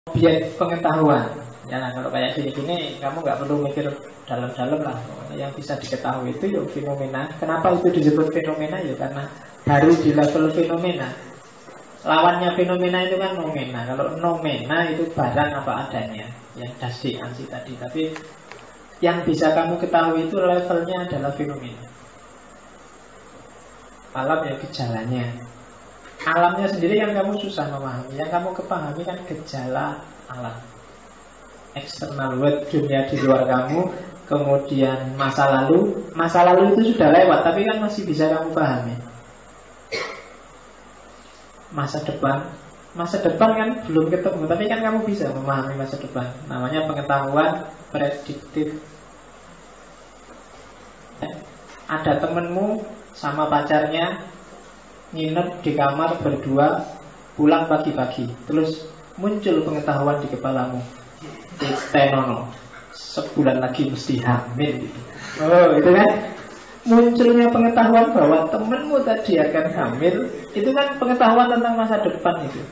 objek pengetahuan. Ya, nah, kalau kayak gini-gini kamu nggak perlu mikir dalam-dalam lah. Yang bisa diketahui itu ya fenomena. Kenapa itu disebut fenomena? Ya karena baru di level fenomena. Lawannya fenomena itu kan nomena. Kalau nomena itu barang apa adanya, yang dasik ansi tadi. Tapi yang bisa kamu ketahui itu levelnya adalah fenomena. Alam ya gejalanya. Alamnya sendiri yang kamu susah memahami. Yang kamu kepahami kan gejala alam. External world, dunia di luar kamu. Kemudian masa lalu. Masa lalu itu sudah lewat, tapi kan masih bisa kamu pahami. Masa depan kan belum ketemu, tapi kan kamu bisa memahami masa depan. Namanya pengetahuan prediktif. Ada temenmu sama pacarnya nginep di kamar berdua, pulang pagi-pagi, terus muncul pengetahuan di kepalamu, tenono, sebulan lagi mesti hamil gitu. Oh, itu kan munculnya pengetahuan bahwa temenmu tadi akan hamil. Itu kan pengetahuan tentang masa depan itu.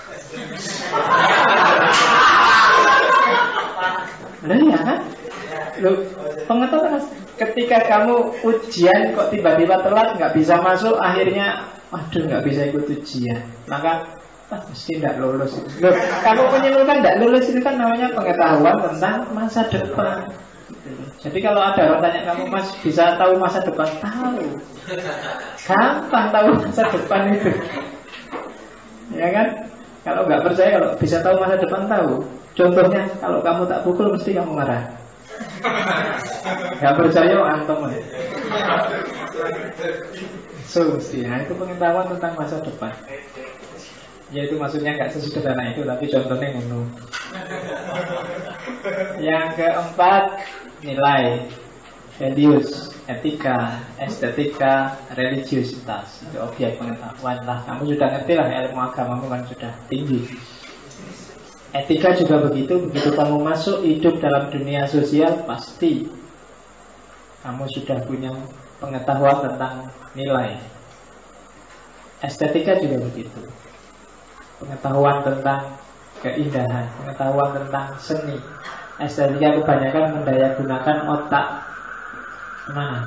Nah ya kan, loh, pengetahuan ketika kamu ujian kok tiba-tiba telat, nggak bisa masuk, akhirnya waduh nggak bisa ikut ujian, maka mesti tidak lulus. Loh, kamu menyimpulkan tidak lulus itu kan namanya pengetahuan tentang masa depan. Jadi kalau ada orang tanya kamu, Mas bisa tahu masa depan? Tahu, gampang tahu masa depan itu, ya kan? Kalau nggak percaya, kalau bisa tahu masa depan, tahu. Contohnya, kalau kamu tak pukul mesti kamu marah. Nggak percaya, antum. So, mesti. Nah, itu pengetahuan tentang masa depan. Ya itu maksudnya nggak sesederhana itu, tapi contohnya ngono. Yang keempat, nilai, values, etika, estetika, religiusitas. Itu objek pengetahuan lah. Kamu sudah ngerti lah, ilmu agamamu kan sudah tinggi. Etika juga begitu. Begitu kamu masuk hidup dalam dunia sosial, pasti kamu sudah punya pengetahuan tentang nilai. Estetika juga begitu. Pengetahuan tentang keindahan, pengetahuan tentang seni. Estetika kebanyakan mendayagunakan otak mana?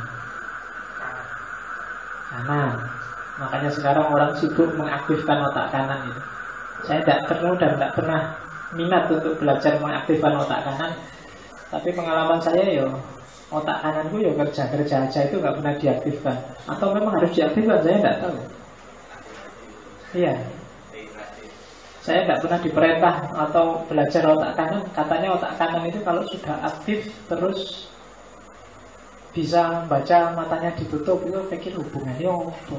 Kanan. Makanya sekarang orang sibuk mengaktifkan otak kanan itu. Saya tidak perlu dan tidak pernah minat untuk belajar mengaktifkan otak kanan. Tapi pengalaman saya ya, otak kananku ya kerja-kerja aja itu nggak pernah diaktifkan. Atau memang harus diaktifkan, saya tidak tahu. Iya. Saya tidak pernah diperintah atau belajar otak kanan. Katanya otak kanan itu kalau sudah aktif terus bisa membaca, matanya ditutup, itu pikir hubungannya apa?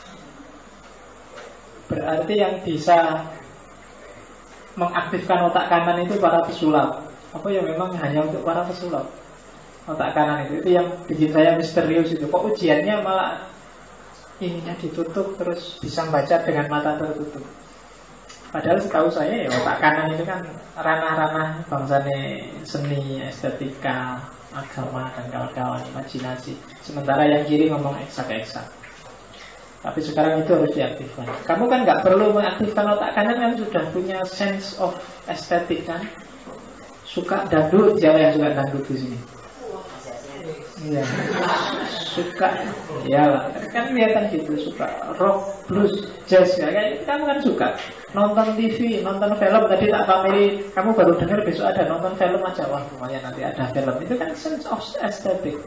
Berarti yang bisa mengaktifkan otak kanan itu para pesulap. Apa ya memang hanya untuk para pesulap? Otak kanan itu yang bikin saya misterius itu. Kok ujiannya malah ininya ditutup terus bisa membaca dengan mata tertutup? Padahal setahu saya ya otak kanan itu kan ranah-ranah bangsane seni, estetika, agama dan kawan-kawan, imajinasi. Sementara yang kiri ngomong eksak-eksak. Tapi sekarang itu harus diaktifkan. Kamu kan nggak perlu mengaktifkan otak kanan, kan sudah punya sense of estetik kan. Suka dangdut, siapa yang suka dangdut di sini? Iya, suka, ya kan kelihatan gitu, suka rock, blues, jazz, ya kayak kamu kan suka nonton TV, nonton film. Tadi tak pameri, kamu baru dengar besok ada nonton film aja, wah lumayan nanti ada film. Itu kan sense of aesthetic.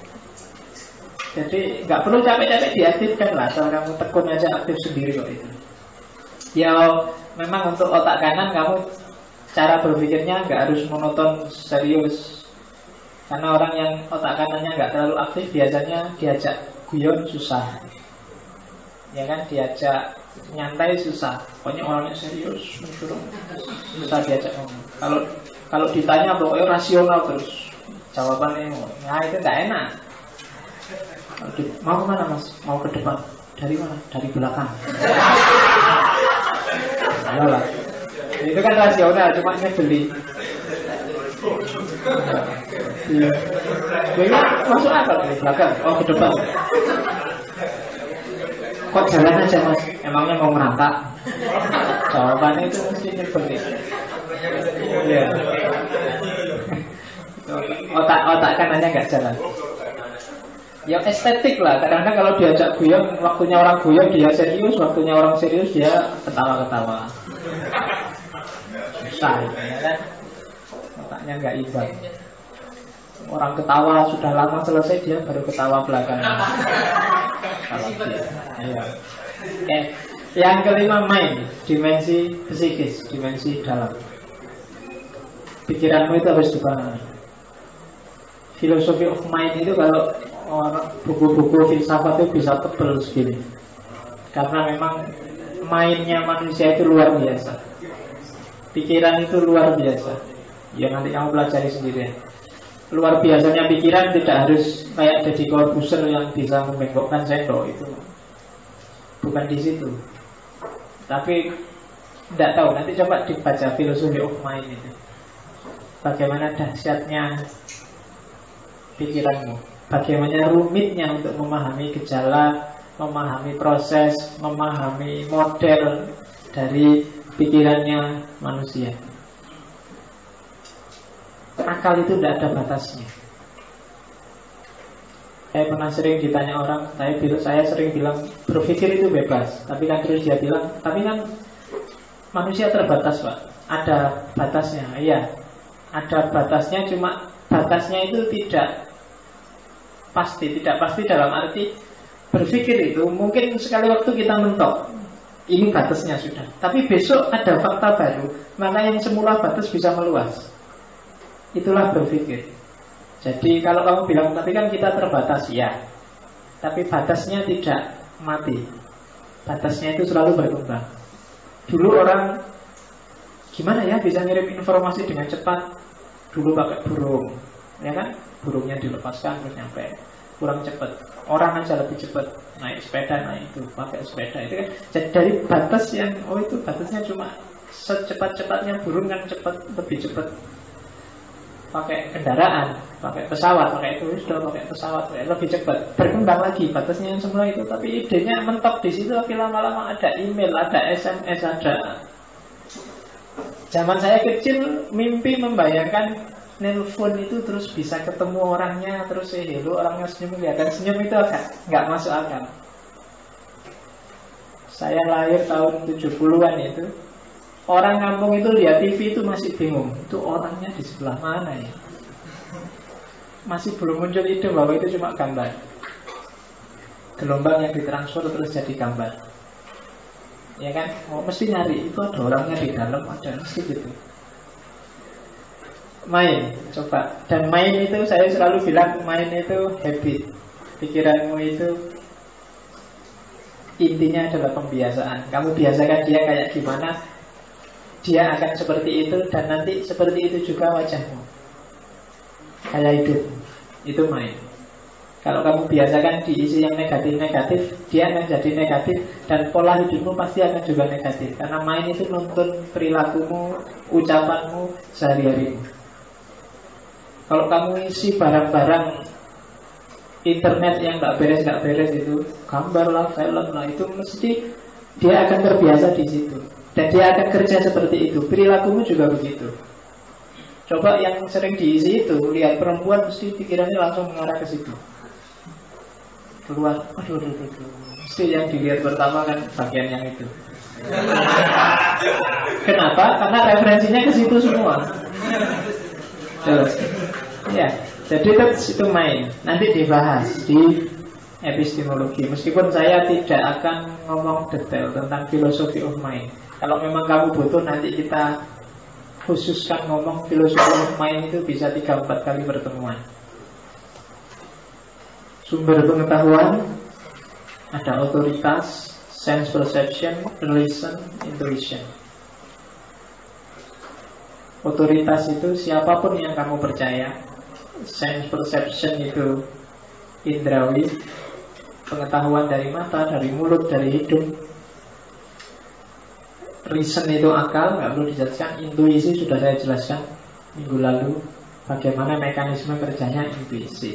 Jadi nggak perlu capek-capek diaktifkan lah, asal kamu tekun aja aktif sendiri kok itu. Ya memang untuk otak kanan kamu cara berpikirnya nggak harus monoton serius. Karena orang yang otak kanannya nggak terlalu aktif biasanya diajak guyon susah, ya kan, diajak nyantai susah. Pokoknya orangnya serius, susah diajak ngomong. Kalau ditanya pokoknya rasional terus jawabannya, nah itu nggak enak. Mau kemana mas? Mau ke depan. Dari mana? Dari belakang. Ayolah. Itu kan rasional, cuma nyebeli. Iya. Jadi masuk akal dari belakang. Oh ke depan. Kok jalan aja mas? Emangnya mau merangkak? Jawabannya itu mesti nyebelin. Iya. Otak kanannya nggak jalan. Ya estetik lah. Kadang-kadang kalau diajak guyon, waktunya orang guyon dia serius, waktunya orang serius dia ketawa-ketawa. Susah, ya kan? Otaknya nggak imbang. Orang ketawa sudah lama selesai, dia baru ketawa belakangan. Kalau dia, ya. Oke. Yang kelima, mind, dimensi psikis, dimensi dalam. Pikiranmu itu harus dipahami. Philosophy of mind itu kalau buku-buku filsafat itu bisa tebel segini. Karena memang mindnya manusia itu luar biasa. Pikiran itu luar biasa. Ya nanti kamu pelajari sendiri ya. Luar biasanya pikiran tidak harus kayak Deddy Corbuzier yang bisa membengkokkan sendok itu. Bukan di situ. Tapi tidak tahu, nanti coba dibaca Philosophy of Mind itu. Bagaimana dahsyatnya pikiranmu, bagaimana rumitnya untuk memahami gejala, memahami proses, memahami model dari pikirannya manusia. Akal itu tidak ada batasnya. Saya pernah sering ditanya orang, saya sering bilang berpikir itu bebas, tapi kan terus dia bilang, tapi kan manusia terbatas Pak, ada batasnya. Iya, ada batasnya, cuma batasnya itu tidak pasti dalam arti berpikir itu mungkin sekali waktu kita mentok, ini batasnya sudah, tapi besok ada fakta baru, maka yang semula batas bisa meluas. Itulah berpikir. Jadi kalau kamu bilang tapi kan kita terbatas, ya, tapi batasnya tidak mati. Batasnya itu selalu berkembang. Dulu orang gimana ya bisa ngirim informasi dengan cepat? Dulu pakai burung, ya kan? Burungnya dilepaskan terus nyampe. Kurang cepat. Orang aja lebih cepat naik sepeda, naik itu pakai sepeda itu kan. Jadi dari batas yang itu batasnya cuma secepat-cepatnya burung kan cepat, lebih cepat. Pakai kendaraan, pakai pesawat, pakai itu sudah pakai pesawat, lebih cepat. Berkembang lagi batasnya yang semula itu, tapi idenya mentok di situ. Tapi lama-lama ada email, ada SMS, ada. Zaman saya kecil mimpi membayangkan nelpon itu terus bisa ketemu orangnya, terus hello, orangnya senyum, kelihatan senyum, itu agak nggak masuk akal. Saya lahir tahun 70-an itu. Orang kampung itu lihat TV itu masih bingung, itu orangnya di sebelah mana ya? Masih belum muncul ide bahwa itu cuma gambar. Gelombang yang ditransfer terus jadi gambar. Ya kan? Mesti nyari, itu ada orangnya di dalam, ada mesti gitu. Main, coba. Dan main itu saya selalu bilang, main itu habit. Pikiranmu itu intinya adalah pembiasaan. Kamu biasakan dia kayak gimana, dia akan seperti itu, dan nanti seperti itu juga wajahmu. Kayak hidup, itu main. Kalau kamu biasakan diisi yang negatif-negatif, dia akan jadi negatif, dan pola hidupmu pasti akan juga negatif. Karena main itu nuntun perilakumu, ucapanmu, sehari-harimu. Kalau kamu isi barang-barang internet yang nggak beres itu, gambar lah, film lah, itu mesti dia akan terbiasa di situ. Dan dia akan kerja seperti itu. Perilakumu juga begitu. Coba yang sering diisi itu, lihat perempuan mesti pikirannya langsung mengarah ke situ. Keluar, aduh. Mesti yang dilihat pertama kan bagian yang itu. Kenapa? Karena referensinya ke situ semua. Terus, ya, jadi itu main. Nanti dibahas di epistemologi. Meskipun saya tidak akan ngomong detail tentang philosophy of mind. Kalau memang kamu butuh, nanti kita khususkan ngomong philosophy of mind itu bisa 3-4 kali pertemuan. Sumber pengetahuan, ada otoritas, sense perception, reason, intuition. Otoritas itu siapapun yang kamu percaya. Sense perception itu indrawi, pengetahuan dari mata, dari mulut, dari hidung. Reason itu akal, nggak perlu dijelaskan. Intuisi sudah saya jelaskan minggu lalu, bagaimana mekanisme kerjanya intuisi.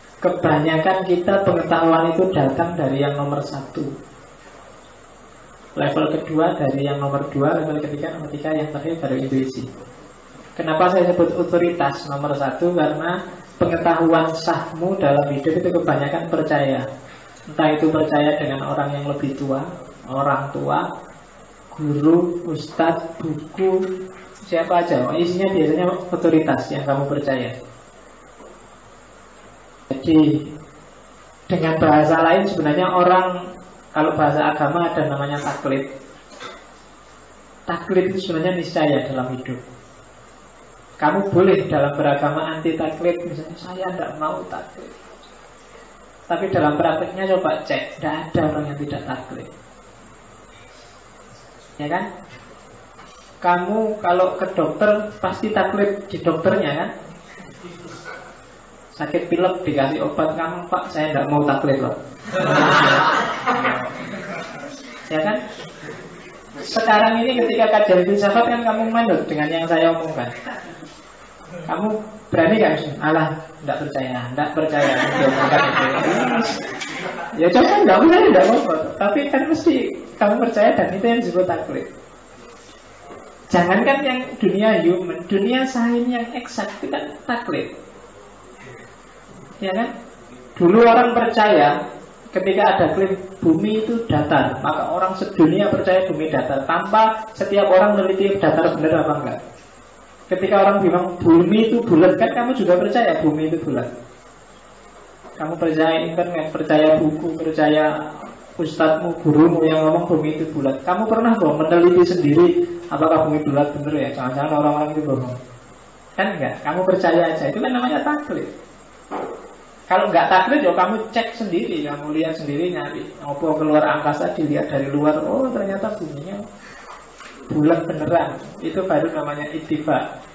Kebanyakan kita pengetahuan itu datang dari yang nomor 1. Level kedua dari yang nomor 2, level ketiga, nomor 3, yang terakhir baru intuisi. Kenapa saya sebut otoritas nomor 1? Karena pengetahuan sahmu dalam hidup itu kebanyakan percaya. Entah itu percaya dengan orang yang lebih tua, orang tua, guru, ustadz, buku, siapa aja. Isinya biasanya otoritas yang kamu percaya. Jadi dengan bahasa lain sebenarnya orang, kalau bahasa agama ada namanya taklid. Taklid itu sebenarnya niscaya dalam hidup. Kamu boleh dalam beragama anti taklid, misalnya saya tidak mau taklid. Tapi dalam prakteknya coba cek, tidak ada orang yang tidak taklid. Ya kan? Kamu kalau ke dokter pasti taklid di dokternya kan? Sakit pilek dikasih obat, kamu Pak saya tidak mau taklid loh. Ya kan? Sekarang ini ketika kajian filsafat kan kamu manut dengan yang saya omongkan. Kamu berani gak sih? Alah, tidak percaya. Ya coba tidak apa-apa. Tapi kan mesti kamu percaya dan itu yang disebut taklid. Jangankan yang dunia human, dunia sains yang eksak itu kan taklid. Ya kan? Dulu orang percaya ketika ada klaim bumi itu datar, maka orang sedunia percaya bumi datar tanpa setiap orang meneliti datar benar apa enggak. Ketika orang bilang bumi itu bulat, kan kamu juga percaya bumi itu bulat. Kamu percaya internet, percaya buku, percaya ustadzmu, gurumu yang ngomong bumi itu bulat. Kamu pernah kok meneliti sendiri apakah bumi bulat benar ya? Jangan-jangan orang-orang itu bohong. Kan enggak, kamu percaya aja, itu kan namanya taklid. Kalau nggak taklid ya kamu cek sendiri, kamu lihat sendiri, nyari apa keluar angkasa, dilihat dari luar, oh ternyata buminya bulat beneran. Itu baru namanya ittiba.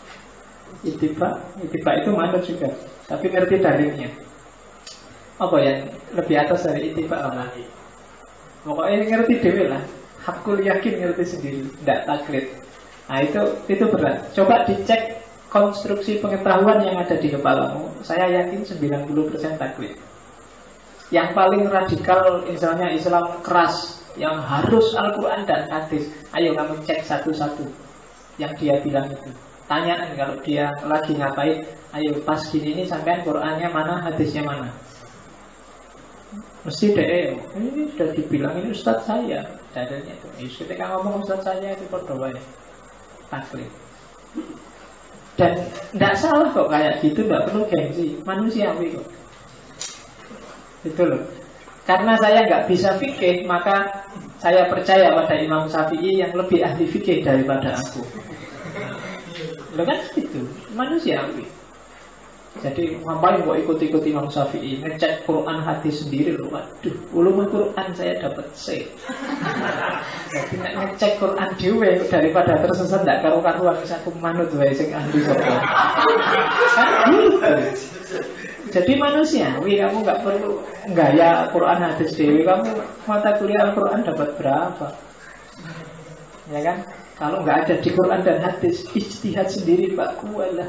Ittiba itu manut juga, tapi ngerti dalilnya. Apa yang lebih atas dari ittiba apa? Pokoknya ngerti dewe lah. Hakul yakin ngerti sendiri, nggak taklid. Nah itu berat. Coba dicek konstruksi pengetahuan yang ada di kepalamu. Saya yakin 90% taklid. Yang paling radikal misalnya Islam keras, yang harus Al-Quran dan hadis, ayo kamu cek satu-satu yang dia bilang itu. Tanyaan kalau dia lagi ngapain, ayo pas gini ini sampean Qurannya mana, hadisnya mana. Mesti deh, ini sudah dibilang, ini ustadz saya dalilnya itu. Ketika ngomong ustadz saya itu berdoa ya taklid. Dan tidak salah kok kayak gitu, tidak perlu gengsi, manusiawi kok. Itu loh. Karena saya nggak bisa fikih, maka saya percaya pada Imam Syafi'i yang lebih ahli fikih daripada aku. Loh kan gitu, manusiawi. Jadi ngapain kok ikut-ikut Imam Syafi'i, ngecek Quran hadis sendiri loh. Waduh, ulumul Quran saya dapat C. Jadi ngecek Quran dhewe daripada tersesat ndak karu-karuan wis aku manut wae sing ahli kok. Kan gitu. Jadi manusiawi, kamu nggak perlu gaya Quran hadis dhewe, kamu mata kuliah Al-Quran dapat berapa? Ya kan? Kalau nggak ada di Quran dan hadis, ijtihad sendiri Pak kualah.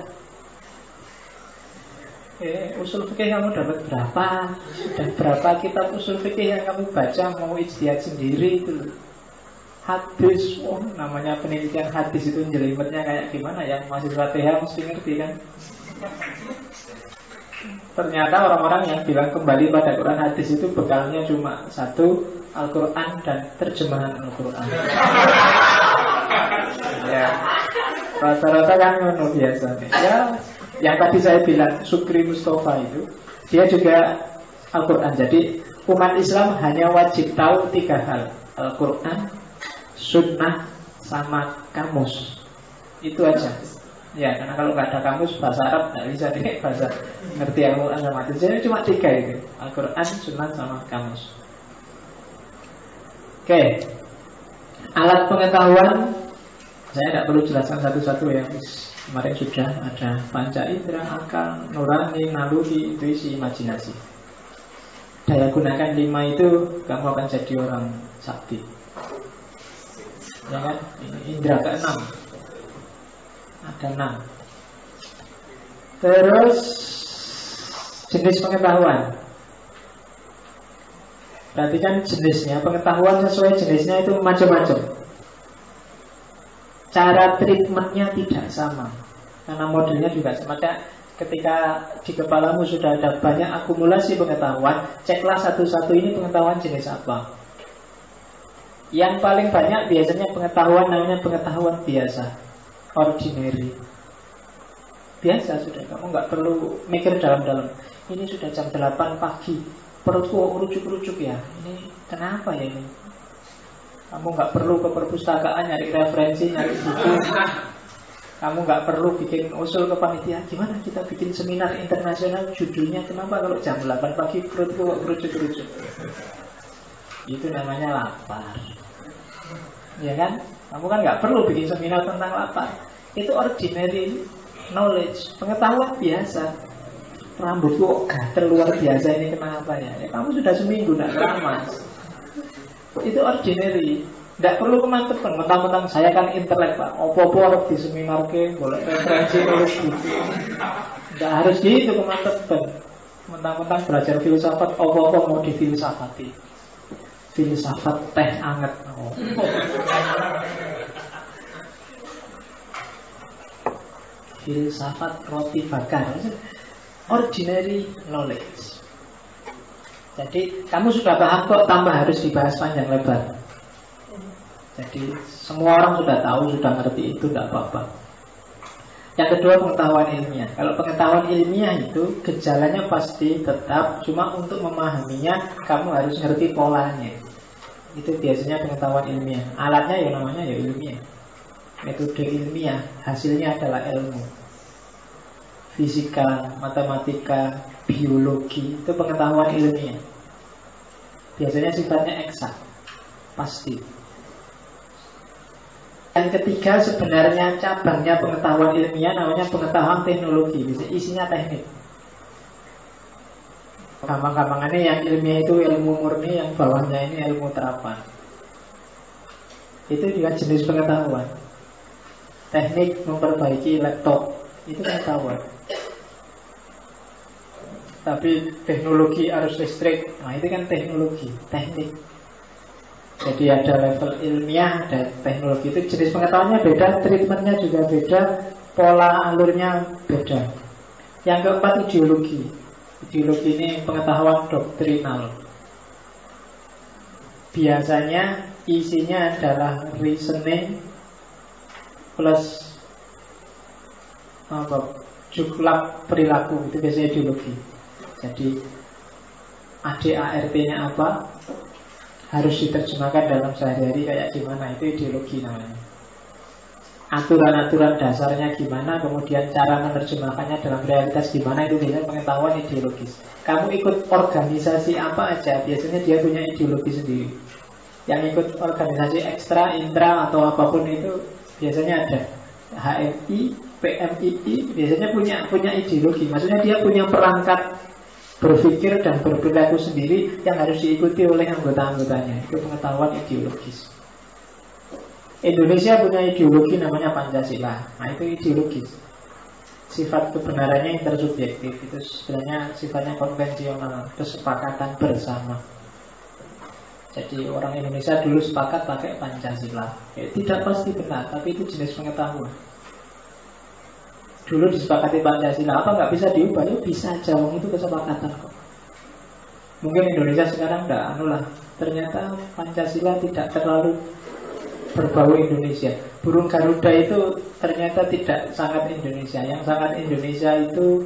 Usul fikih kamu dapat berapa? Sudah berapa kitab usul fikih yang kamu baca, mau ijtihad sendiri itu. Hadis, namanya penelitian hadis itu jelimetnya kayak gimana? Yang mahasiswa TH mesti ngerti kan? Ternyata orang-orang yang bilang kembali pada Quran hadis itu bekalnya cuma satu, Al-Quran dan terjemahan Al-Quran. Ya, rata-rata kan ngono biasa nih. Ya, yang tadi saya bilang Sukri Mustafa itu, dia juga Al-Quran. Jadi umat Islam hanya wajib tahu 3 hal: Al-Quran, Sunnah, sama kamus. Itu aja. Ya, karena kalau nggak ada kamus bahasa Arab nggak bisa nih bahasa ngerti Al-Quran sama itu. Jadi cuma 3 itu: Al-Quran, Sunnah, sama kamus. Oke. Alat pengetahuan saya tidak perlu jelaskan satu-satu ya. Kemarin sudah ada panca indera, akal, nurani, naluri, intuisi, imajinasi. Daya gunakan 5 itu, kamu akan jadi orang sakti. Ya kan? Ini indera ke-6. Ada 6. Terus jenis pengetahuan. Berarti kan jenisnya, pengetahuan sesuai jenisnya itu macam-macam. Cara treatmentnya tidak sama, karena modelnya juga semacam. Ketika di kepalamu sudah ada banyak akumulasi pengetahuan, ceklah satu-satu ini pengetahuan jenis apa. Yang paling banyak biasanya pengetahuan namanya pengetahuan biasa, ordinary. Biasa sudah, kamu nggak perlu mikir dalam-dalam. Ini sudah jam 8 pagi, perutku rujuk-rujuk ya. Ini kenapa ya ini? Kamu nggak perlu ke perpustakaan nyari referensi, nyari buku. Kamu nggak perlu bikin usul ke panitia. Gimana kita bikin seminar internasional, judulnya kenapa kalau jam 8 pagi perutku rujuk-rujuk. Itu namanya lapar. Ya kan? Kamu kan nggak perlu bikin seminar tentang lapar. Itu ordinary knowledge, pengetahuan biasa. Rambutku gatel luar biasa ini kenapa ya? Ya kamu sudah seminggu nggak keramas. Itu ordinary. Tidak perlu kemantepan, mentang-mentang saya kan intelek Pak. Opo-opo harus di seminar ke, boleh referensi nulis gitu. Tidak harus gitu kemantepan. Mentang-mentang belajar filsafat, opo-opo mau difilsafati. Filsafat teh anget. Oh. Filsafat roti bakar. Ordinary knowledge. Jadi kamu sudah paham kok, tambah harus dibahas panjang lebar. Jadi semua orang sudah tahu, sudah ngerti itu, tidak apa-apa. Yang kedua pengetahuan ilmiah. Kalau pengetahuan ilmiah itu gejalanya pasti tetap, cuma untuk memahaminya kamu harus ngerti polanya. Itu biasanya pengetahuan ilmiah. Alatnya ya namanya ya ilmiah. Metode ilmiah, hasilnya adalah ilmu. Fisika, matematika, biologi, itu pengetahuan ilmiah. Biasanya sifatnya eksak, pasti. Yang ketiga sebenarnya cabangnya pengetahuan ilmiah namanya pengetahuan teknologi. Isinya teknik. Gampang-gampangannya yang ilmiah itu ilmu murni, yang bawahnya ini ilmu terapan. Itu juga jenis pengetahuan. Teknik memperbaiki laptop, itu pengetahuan. Tapi teknologi arus listrik, nah itu kan teknologi, teknik. Jadi ada level ilmiah, ada teknologi. Itu jenis pengetahuannya beda, treatmentnya juga beda, pola alurnya beda. Yang keempat ideologi. Ideologi ini pengetahuan doktrinal. Biasanya isinya adalah reasoning plus juklak perilaku. Itu biasanya ideologi. Jadi ADART-nya apa, harus diterjemahkan dalam sehari-hari kayak gimana, itu ideologi namanya. Aturan-aturan dasarnya gimana, kemudian cara menerjemahkannya dalam realitas gimana, itu biasanya pengetahuan ideologis. Kamu ikut organisasi apa aja, biasanya dia punya ideologi sendiri. Yang ikut organisasi ekstra, intra, atau apapun itu biasanya ada. HMI, PMII biasanya punya ideologi. Maksudnya dia punya perangkat berpikir dan berperilaku sendiri yang harus diikuti oleh anggota-anggotanya. Itu pengetahuan ideologis. Indonesia punya ideologi namanya Pancasila. Nah itu ideologis. Sifat kebenarannya intersubjektif. Itu sebenarnya sifatnya konvensional, kesepakatan bersama. Jadi orang Indonesia dulu sepakat pakai Pancasila. Tidak pasti benar, tapi itu jenis pengetahuan. Dulu disepakati Pancasila, apa nggak bisa diubah? Ya bisa aja, itu kesepakatan kok. Mungkin Indonesia sekarang nggak lah. Ternyata Pancasila tidak terlalu berbau Indonesia. Burung Garuda itu ternyata tidak sangat Indonesia. Yang sangat Indonesia itu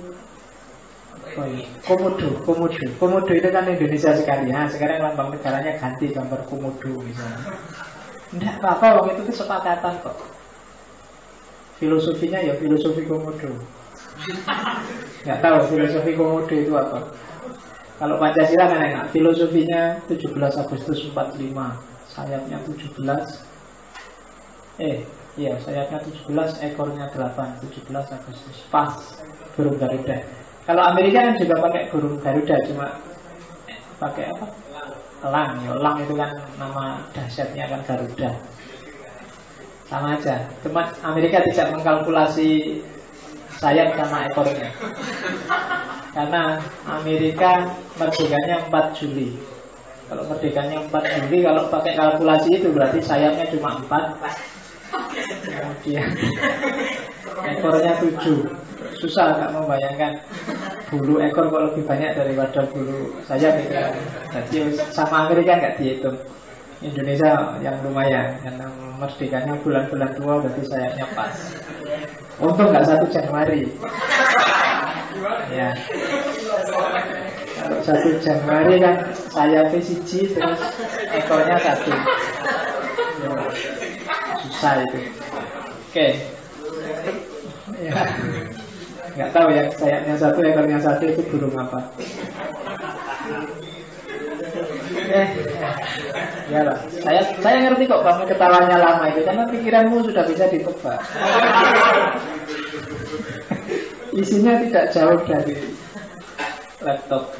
Komodo. Komodo itu kan Indonesia sekali. Nah, sekarang lambang negaranya ganti gambar Komodo misalnya. Nggak apa-apa, itu kesepakatan kok. Filosofinya ya filosofi Komodo. Nggak tahu filosofi Komodo itu apa. Kalau Pancasila kan enak. Filosofinya 17 Agustus 45, sayapnya 17. Sayapnya 17, ekornya 8. 17 Agustus. Pas burung Garuda. Kalau Amerika kan juga pakai burung Garuda, cuma pakai apa? Elang. Ya, elang itu kan nama dahsyatnya kan Garuda. Sama aja, cuma Amerika tidak mengkalkulasi sayap sama ekornya. Karena Amerika merdekanya 4 Juli. Kalau merdekanya 4 Juli, kalau pakai kalkulasi itu berarti sayapnya cuma 4. Kemudian ekornya 7. Susah nggak membayangkan bulu ekor kok lebih banyak daripada bulu sayap itu. Jadi sama Amerika nggak dihitung. Indonesia yang lumayan, karena merdekanya bulan-bulan tua berarti sayapnya pas. Untung nggak 1 Januari. Ya. Kalau 1 Januari kan sayapnya 1 terus ekornya 1. Ya. Susah itu. Oke. Ya. Nggak tahu ya, sayapnya 1 ekornya 1 itu burung apa. Ya lah. Saya ngerti kok kamu ketawanya lama itu, karena pikiranmu sudah bisa ditebak. Isinya tidak jauh dari laptop.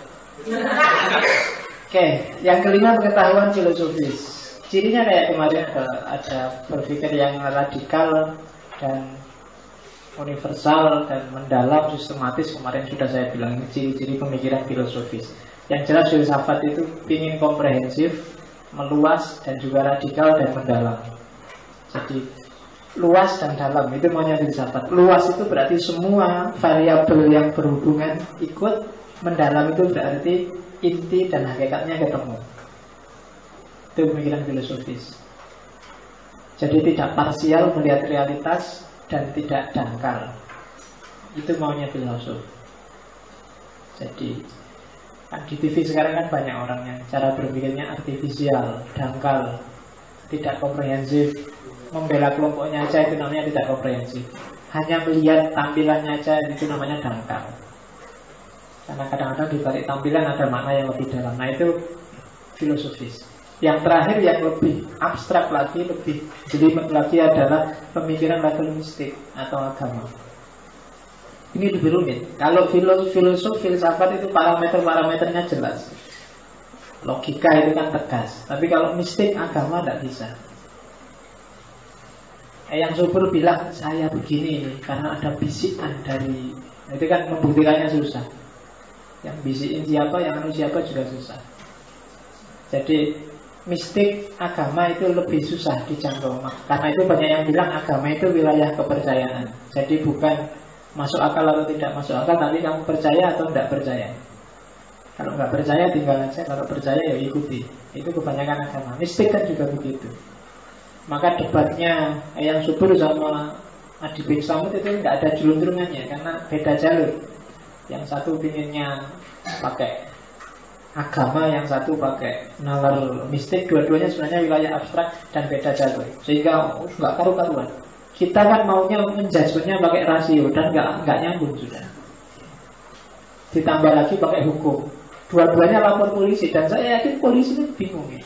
Oke, yang kelima pengetahuan filosofis. Cirinya kayak kemarin ada berpikir yang radikal dan universal dan mendalam, sistematis. Kemarin sudah saya bilang ciri-ciri pemikiran filosofis. Yang jelas filsafat itu ingin komprehensif, meluas, dan juga radikal dan mendalam. Jadi luas dan dalam itu maunya filsafat. Luas itu berarti semua variabel yang berhubungan ikut. Mendalam itu berarti inti dan hakikatnya ketemu. Itu pemikiran filosofis. Jadi tidak parsial melihat realitas dan tidak dangkal. Itu maunya filosof. Jadi kan di TV sekarang kan banyak orang yang cara berpikirnya artifisial, dangkal, tidak komprehensif. Membela kelompoknya aja itu namanya tidak komprehensif. Hanya melihat tampilannya aja itu namanya dangkal. Karena kadang-kadang di balik tampilan ada makna yang lebih dalam. Nah itu filosofis. Yang terakhir yang lebih abstrak lagi, lebih jelimet lagi adalah pemikiran level mistik atau agama. Ini lebih rumit. Kalau filosof, filsafat itu parameter-parameternya jelas. Logika itu kan tegas. Tapi kalau mistik, agama tidak bisa. Yang subur bilang saya begini ini karena ada bisikan dari, itu kan membuktikannya susah. Yang bisikin siapa, yang anu siapa juga susah. Jadi mistik agama itu lebih susah dijangkau. Karena itu banyak yang bilang agama itu wilayah kepercayaan. Jadi bukan masuk akal atau tidak masuk akal, tapi kamu percaya atau tidak percaya. Kalau nggak percaya tinggal aja, kalau percaya ya ikuti. Itu kebanyakan agama. Mistik kan juga begitu. Maka debatnya yang subur sama Adi bin Samud itu nggak ada julung-julungannya, karena beda jalur. Yang satu pinginnya pakai agama, yang satu pakai nalar mistik. Dua-duanya sebenarnya wilayah abstrak dan beda jalur, sehingga nggak karu-karuan. Kita kan maunya menjudgementnya pakai rasio dan nggak nyambung sudah. Ditambah lagi pakai hukum. Dua-duanya lapor polisi dan saya yakin polisi itu bingung ya.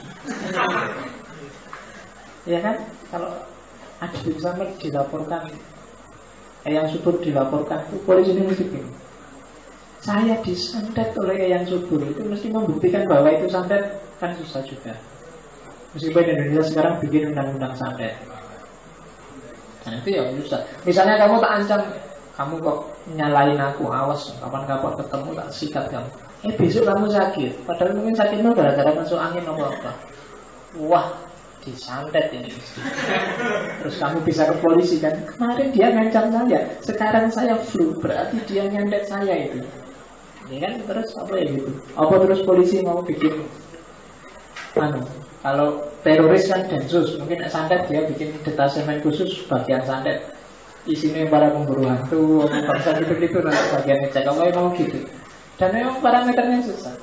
Ya kan? Kalau ada Samud dilaporkan, yang subur dilaporkan, itu polisi ini mesti bingung. Saya disantet oleh yang subur, itu mesti membuktikan bahwa itu santet, kan susah juga. Meskipun Indonesia sekarang bikin undang-undang santet. Nah itu ya susah. Misalnya kamu tak ancam, kamu kok nyalain aku, awas kapan-kapan ketemu tak sikat kamu. Besok kamu sakit, padahal mungkin sakitmu gara-gara masuk angin atau apa. Wah, disantet ini. Terus kamu bisa ke polisi kan, kemarin dia ngancam saya, sekarang saya flu, berarti dia nyantet saya itu. Ini kan terus apa ya gitu. Apa terus polisi mau bikin kalau teroris kan Densus, mungkin santet dia bikin detasemen khusus bagian santet. Isinya para pemburu hantu, bangsa gitu-gitu nanti bagian ngecek. Kalau mau gitu. Dan memang parameternya susah.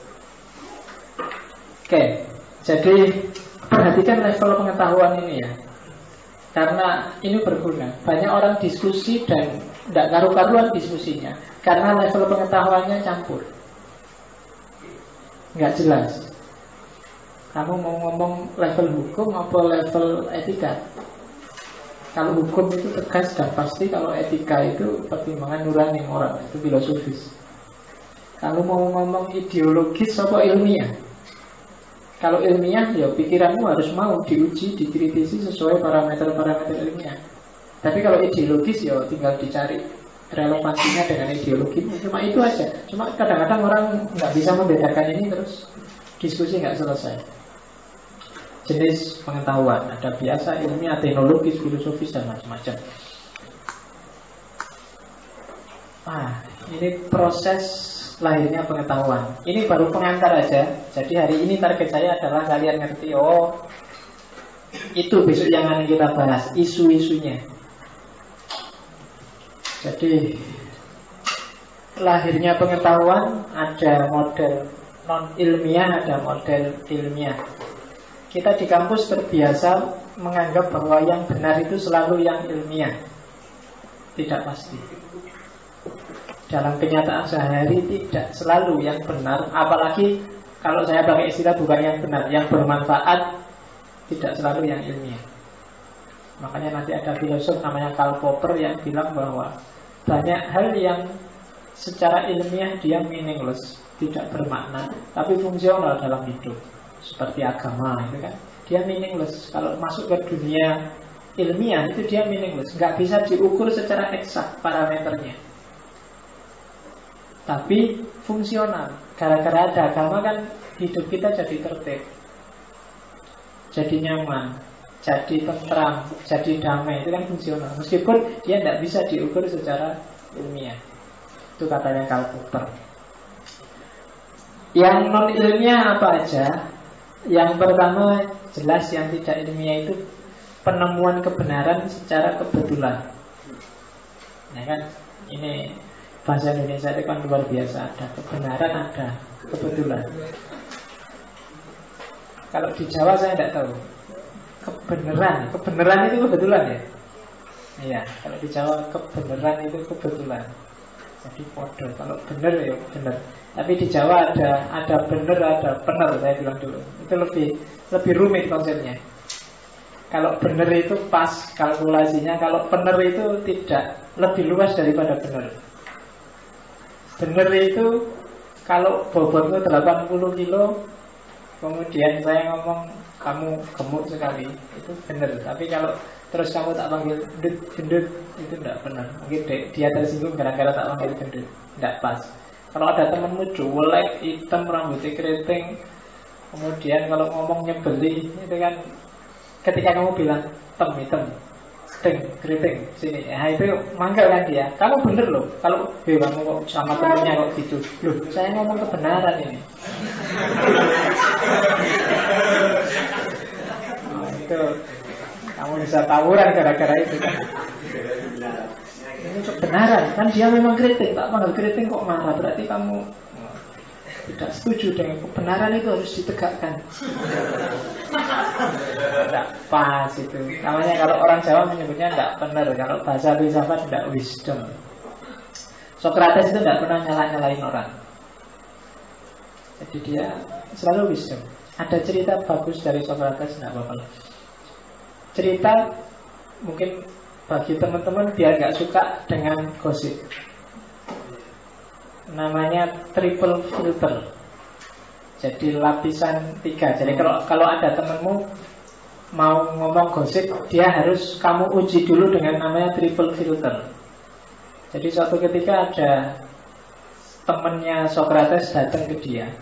Oke, jadi perhatikan level pengetahuan ini ya. Karena ini berguna. Banyak orang diskusi dan tidak karu-karuan diskusinya, karena level pengetahuannya campur, nggak jelas. Kamu mau ngomong level hukum apa level etika? Kalau hukum itu tegas dan pasti, kalau etika itu pertimbangan nurani moral, itu filosofis. Kalau mau ngomong ideologis apa ilmiah? Kalau ilmiah ya pikiranmu harus mau diuji, dikritisi sesuai parameter-parameter ilmiah. Tapi kalau ideologis ya tinggal dicari relevansinya dengan ideologi. Cuma itu aja. Cuma kadang-kadang orang nggak bisa membedakan ini, terus diskusi nggak selesai. Jenis pengetahuan ada biasa, ilmiah, teknologis, filosofis dan macam-macam. Ini proses lahirnya pengetahuan. Ini baru pengantar aja. Jadi hari ini target saya adalah kalian ngerti, oh itu besok yang akan kita bahas, isu-isunya. Jadi lahirnya pengetahuan ada model non-ilmiah, ada model ilmiah. Kita di kampus terbiasa menganggap bahwa yang benar itu selalu yang ilmiah. Tidak pasti. Dalam kenyataan sehari tidak selalu yang benar. Apalagi kalau saya pakai istilah bukan yang benar, yang bermanfaat, tidak selalu yang ilmiah. Makanya nanti ada filosof namanya Karl Popper yang bilang bahwa banyak hal yang secara ilmiah dia meaningless, tidak bermakna, tapi fungsional dalam hidup. Seperti agama itu kan, dia meaningless. Kalau masuk ke dunia ilmiah itu dia meaningless, nggak bisa diukur secara eksak parameternya, tapi fungsional. Gara-gara ada agama kan hidup kita jadi tertib, jadi nyaman, jadi tentram, jadi damai. Itu kan fungsional, meskipun dia tidak bisa diukur secara ilmiah. Itu katanya Karl Popper. Yang non ilmiah apa aja? Yang pertama jelas yang tidak ilmiah itu penemuan kebenaran secara kebetulan. Nah kan, ini bahasa Indonesia itu kan luar biasa. Ada kebenaran, ada kebetulan. Kalau di Jawa saya tidak tahu. Kebenaran itu kebetulan ya? Iya, kalau di Jawa kebenaran itu kebetulan. Jadi podo, kalau benar ya benar. Tapi di Jawa ada benar, ada benar, saya bilang dulu. Itu lebih rumit konsepnya. Kalau benar itu pas kalkulasinya, kalau benar itu tidak, lebih luas daripada benar. Benar itu kalau bobotmu 80 kilo, kemudian saya ngomong kamu gemuk sekali, itu benar. Tapi kalau terus kamu tak panggil gendut, itu tidak benar. Mungkin dia tersinggung gara-gara tak panggil gendut, tidak pas. Kalau ada temanmu juwelek, hitam, rambutnya keriting, kemudian kalau ngomong nyebeli, itu kan ketika kamu bilang hitam, keriting, sini, itu manggal kan dia. Kamu bener loh. Kalau kamu kok sama temennya kok gitu, loh saya ngomong kebenaran ini. Itu kamu bisa tawuran gara-gara itu kan. Ini kebenaran, kan dia memang keriting, tak panggil keriting kok marah, berarti kamu tidak setuju dengan kebenaran, itu harus ditegakkan. Tidak pas itu. Namanya kalau orang Jawa menyebutnya tidak benar. Kalau bahasa filsafat tidak wisdom. Socrates itu tidak pernah nyalain orang. Jadi dia selalu wisdom. Ada cerita bagus dari Socrates, tidak apa-apa. Cerita mungkin bagi teman-teman biar nggak suka dengan gosip. Namanya triple filter. Jadi lapisan 3. Jadi kalau ada temanmu mau ngomong gosip, dia harus kamu uji dulu dengan namanya triple filter. Jadi suatu ketika ada temannya Socrates datang ke dia.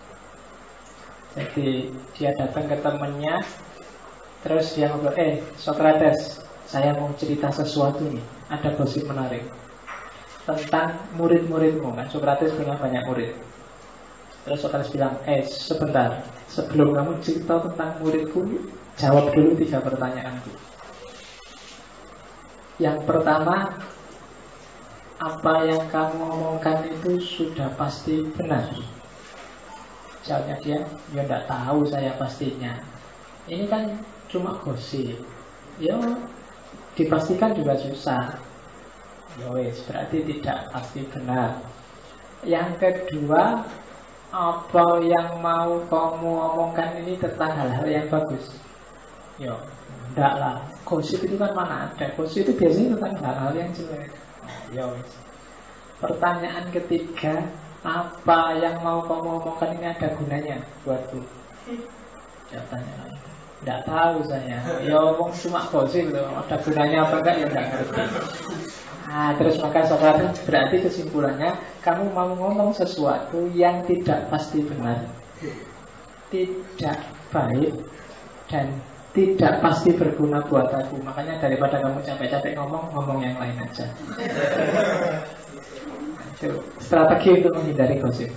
Jadi dia datang ke temannya, terus dia ngobrol, Socrates, saya mau cerita sesuatu nih, ada gosip menarik tentang murid-muridmu. Kan Socrates punya banyak murid. Terus Socrates bilang, sebentar, sebelum kamu cerita tentang muridku, jawab dulu 3 pertanyaanku. Yang pertama, apa yang kamu omongkan itu sudah pasti benar? Jawabnya dia, ya enggak tahu saya pastinya. Ini kan cuma gosip. Ya, dipastikan juga susah. Yowes, berarti tidak pasti benar. Yang kedua, apa yang mau kamu omongkan ini tentang hal-hal yang bagus? Yo, enggak lah. Gosip itu kan mana ada. Gosip itu biasanya tentang hal-hal yang jelek. Yowes. Pertanyaan ketiga, apa yang mau kamu omongkan ini ada gunanya buatku? Jawabannya, enggak tahu saya. Ya omong cuma gosip loh. Ada gunanya apa enggak ya enggak ngerti. Nah, terus maka Socrates berarti kesimpulannya, kamu mau ngomong sesuatu yang tidak pasti benar. tidak baik dan tidak pasti berguna buat aku. Makanya daripada kamu capek-capek ngomong yang lain aja. Itu strategi untuk menghindari gosip.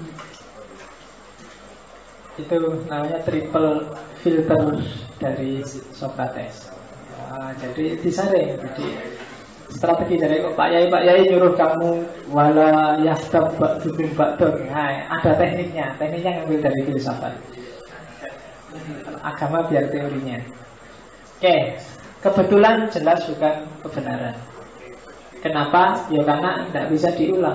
Itu namanya triple filter dari Socrates. Jadi disaring. Jadi strategi dari Pak Yai nyuruh kamu wala yastab ba'dun ba'dun. Ada tekniknya ngambil dari filsafat. Agama biar teorinya. Oke, kebetulan jelas bukan kebenaran. Kenapa? Ya karena tidak bisa diulang.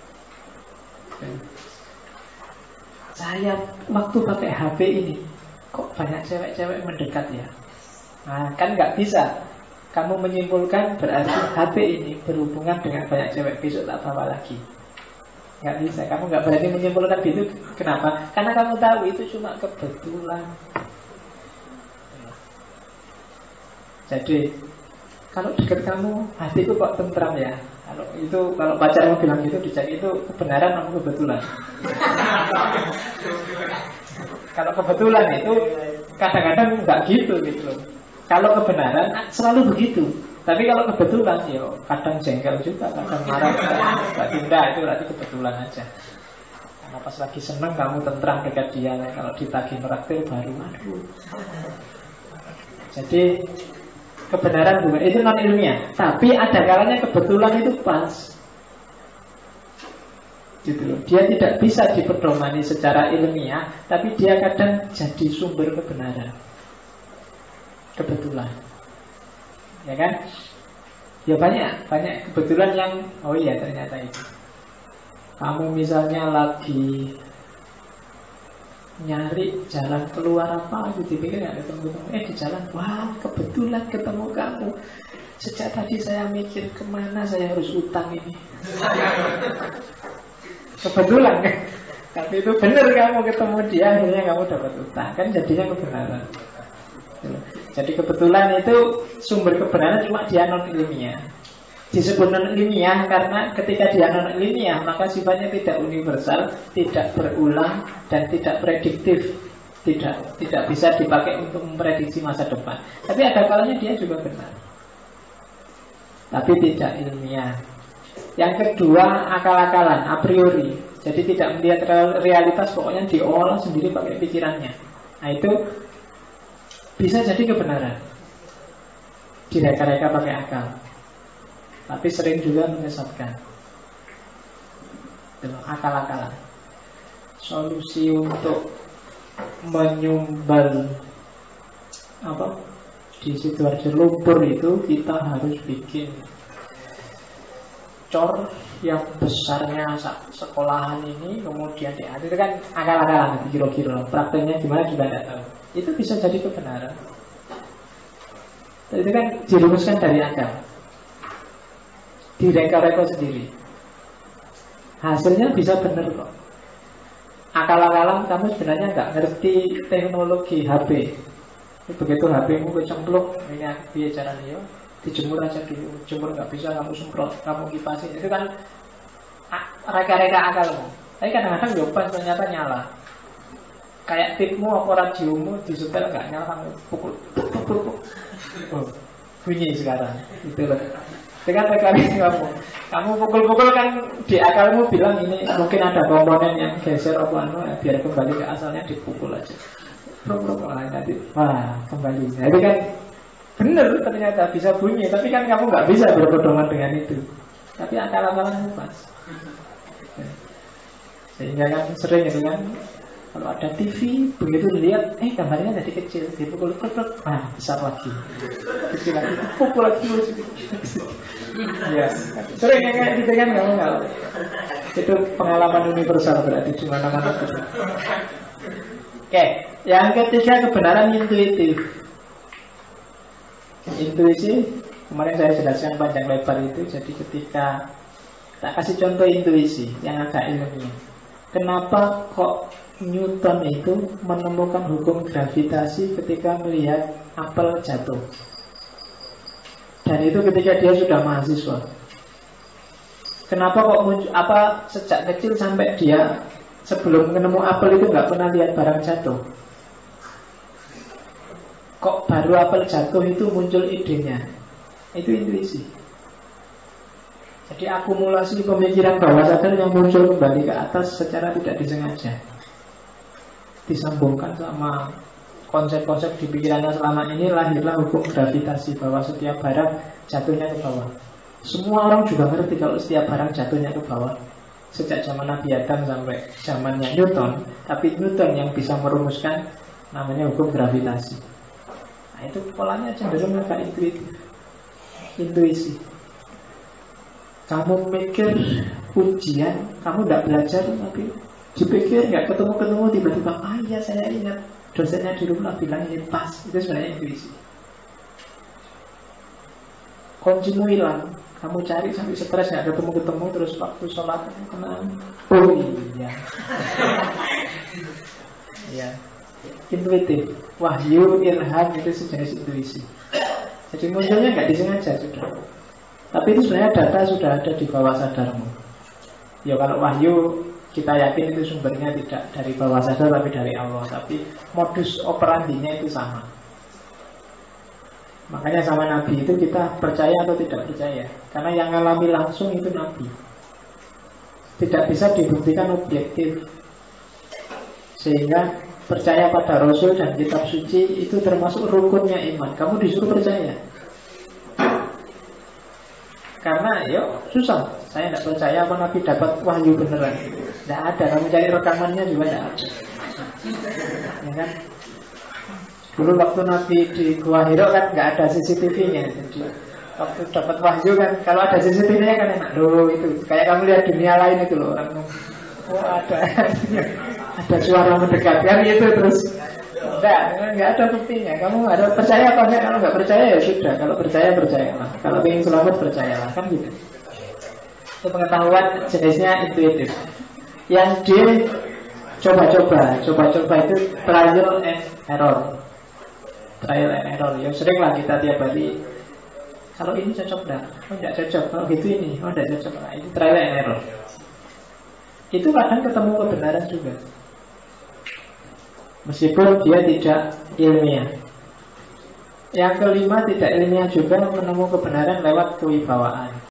Saya waktu pakai HP ini kok banyak cewek-cewek mendekat ya. Nah, kan nggak bisa. Kamu menyimpulkan berarti HP ini berhubungan dengan banyak cewek, besok tak bawa lagi. Nggak bisa, kamu nggak berani menyimpulkan gitu. Kenapa? Karena kamu tahu itu cuma kebetulan. Jadi kalau dekat kamu, hatiku kok tentram ya. Kalau pacarmu bilang gitu, dicek itu kebenaran atau kebetulan. Kalau kebetulan itu kadang-kadang nggak gitu loh. Kalau kebenaran selalu begitu. Tapi kalau kebetulan, ya kadang jengkel juga, kadang marah, kadang tidak, itu berarti kebetulan aja. Karena pas lagi seneng kamu tentram dekat dia, kalau ditagih meraktir baru aduh. Jadi kebenaran bukan itu non ilmiah, tapi ada kalanya kebetulan itu pas. Gitu loh. Dia tidak bisa dipedomani secara ilmiah, tapi dia kadang jadi sumber kebenaran. Kebetulan. Ya kan? Ya banyak kebetulan yang oh iya ternyata itu. Kamu misalnya lagi nyari jalan keluar apa gitu, dipikir nggak ketemu, di jalan, wah kebetulan ketemu kamu. Sejak tadi saya mikir kemana saya harus utang ini. Kebetulan kan? Tapi itu benar kamu ketemu dia, akhirnya kamu dapat utang, kan jadinya kebenaran. Jadi kebetulan itu sumber kebenaran, cuma dia non ilmiah. Disebut non ilmiah karena ketika dia non ilmiah maka sifatnya tidak universal, tidak berulang dan tidak prediktif, tidak bisa dipakai untuk memprediksi masa depan. Tapi ada kalanya dia juga benar, tapi tidak ilmiah. Yang kedua, akal-akalan, a priori. Jadi tidak melihat realitas, pokoknya diolah sendiri pakai pikirannya. Nah itu bisa jadi kebenaran, direka-reka pakai akal, tapi sering juga menyesatkan. Akal-akalan. Solusi untuk menyumbal di situasi lumpur itu, kita harus bikin cor yang besarnya sekolahan ini, kemudian diatur. Itu kan akal-akalan, kira-kira prakteknya gimana juga tidak tahu. Itu bisa jadi kebenaran. Itu kan dirumuskan dari akal, direka-reka sendiri. Hasilnya bisa benar kok. Akal-akalan kamu sebenarnya nggak ngerti teknologi HP. Begitu HP-mu kecemplung, ini biar caranya dijemur aja dulu. Jemur nggak bisa, kamu semprot, kamu kipasin. Itu kan reka-reka akalmu. Tapi kadang-kadang jawaban ternyata nyala. Kayak tipmu atau radiomu disetel nggak nyala, kamu pukul. Oh, bunyi sekarang. Itu loh. Dengan reka-reka kamu pukul-pukul kan di akalmu bilang ini mungkin ada komponen yang geser atau biar kembali ke asalnya, dipukul aja. Nanti wah kembali. Nah, itu kan benar ternyata bisa bunyi, tapi kan kamu nggak bisa berpedoman dengan itu. Tapi akal-akalanmu pas. Sehingga kan sering itu kan, kalau ada TV begitu dilihat, gambarnya jadi kecil, dipukul, besar lagi, kecil lagi, pukul lagi. Ya, sering kayak gitu kan, kamu nggak. Itu pengalaman universal berarti di mana-mana. Oke, yang ketiga kebenaran intuitif. Intuisi, kemarin saya jelaskan panjang lebar itu. Jadi ketika tak kasih contoh intuisi yang agak ilmiah. Kenapa kok Newton itu menemukan hukum gravitasi ketika melihat apel jatuh? Dan itu ketika dia sudah mahasiswa. Kenapa kok muncul, sejak kecil sampai dia sebelum ketemu apel itu nggak pernah lihat barang jatuh. Kok baru apel jatuh itu muncul idenya? Itu intuisi. Jadi akumulasi pemikiran bawah sadar yang muncul kembali ke atas secara tidak disengaja, disambungkan sama konsep-konsep di pikirannya selama ini, lahirlah hukum gravitasi, bahwa setiap barang jatuhnya ke bawah. Semua orang juga ngerti kalau setiap barang jatuhnya ke bawah, sejak zaman Nabi Adam sampai zamannya Newton. Tapi Newton yang bisa merumuskan namanya hukum gravitasi. Nah, itu polanya cenderung agak intuisi. Kamu mikir ujian, kamu tidak belajar, tapi dipikir nggak ketemu-ketemu, tiba-tiba iya saya ingat dosennya di rumah bilang ini pas. Itu sebenarnya intuisi. Kuncimu hilang, kamu cari sampai stres nggak ketemu-ketemu, terus waktu sholat kenal, oh iya. Ya, intuitif, wahyu, ilham itu sejenis intuisi. Jadi munculnya nggak disengaja sudah. Tapi itu sebenarnya data sudah ada di bawah sadarmu. Ya kalau wahyu kita yakin itu sumbernya tidak dari bawah sadar tapi dari Allah. Tapi modus operandinya itu sama. Makanya sama Nabi itu kita percaya atau tidak percaya. Karena yang ngalami langsung itu Nabi. Tidak bisa dibuktikan objektif. Sehingga percaya pada Rasul dan kitab suci itu termasuk rukunnya iman. Kamu disuruh percaya. Karena yuk susah. Saya tidak percaya apa Nabi dapat wahyu beneran. Tidak ada. Kamu cari rekamannya juga tidak ada. Ya kan? Dulu waktu Nabi di Gua Hiro kan nggak ada CCTV-nya. Jadi waktu dapat wahyu kan, kalau ada CCTV-nya kan enak. Loh itu kayak kamu lihat dunia lain itu loh. Ada suara mendekatkan itu terus. Enggak ada buktinya. Kamu ada percaya apa enggak? Kalau enggak percaya ya sudah. Kalau percaya percayalah. Kalau ingin selamat percayalah, kan gitu. Itu pengetahuan jenisnya intuitif. Yang D coba-coba itu trial and error. Trial and error. Ya sering lah kita tiap hari. Kalau ini cocok enggak? Oh enggak cocok. Kalau gitu ini, oh enggak cocok. Nah, itu trial and error. Itu kadang ketemu kebenaran juga. Meskipun dia tidak ilmiah. Yang kelima tidak ilmiah juga, menemu kebenaran lewat kewibawaan.